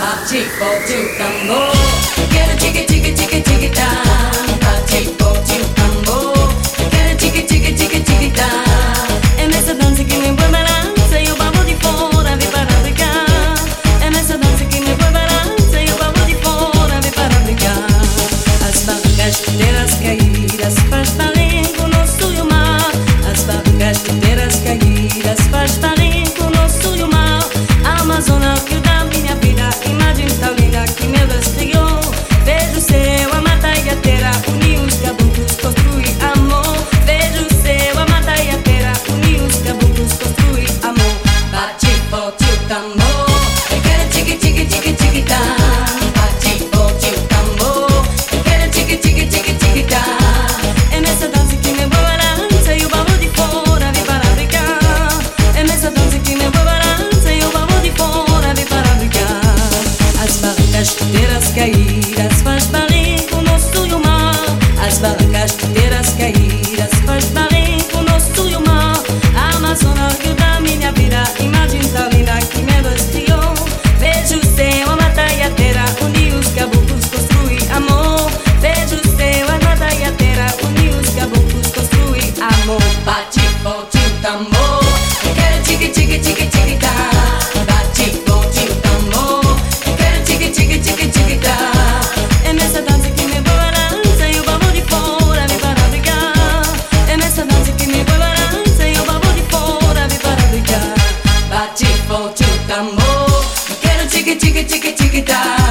bate forte o tambor. Quero tique tique tique tique tá. Bate forte o tambor. Quero tique tique tique tique tá. É nessa dança que me põe balança e o babo de fora vem para brincar. É nessa dança que me põe balança e o babo de fora vem para brincar. As barcas inteiras caídas faz talenco nosso e o mar. As barcas inteiras caídas faz talenco nosso e o mar. A Amazônia que dá minha vida, imagem tão linda que meu Deus criou. Vejo o céu, a mata e a terra, unir os caboclos, construir amor. Vejo o céu, a mata e a terra, unir os caboclos, construir amor. Bate forte o tambor, eu quero tique tique tique tique tá. Bate forte o tambor, eu quero tique tique tique tique tá. É nessa dança que me balança e o babo de fora vem para brincar. É nessa dança que me balança e o babo de fora vem para brincar. As barcas inteiras caídas faz barrico nosso e o mar. As barcas inteiras caídas faz barrico nosso e o mar. A Amazônia que dá minha vida, imagem tão linda que meu Deus criou. Vejo o céu, a mata e a terra, unir os caboclos, construir amor. Vejo o céu, a mata e a terra, unir os caboclos, construir amor. Bate forte o tambor, eu quero tique tique tique tique tá. Bate forte o tambor, eu quero tique tique tique tique tá. É nessa dança que me balança e o babo de fora vem para brincar. É nessa dança que me balança e o babo de fora vem para brincar. Bate forte o tambor, eu quero tique tique tique tique tá.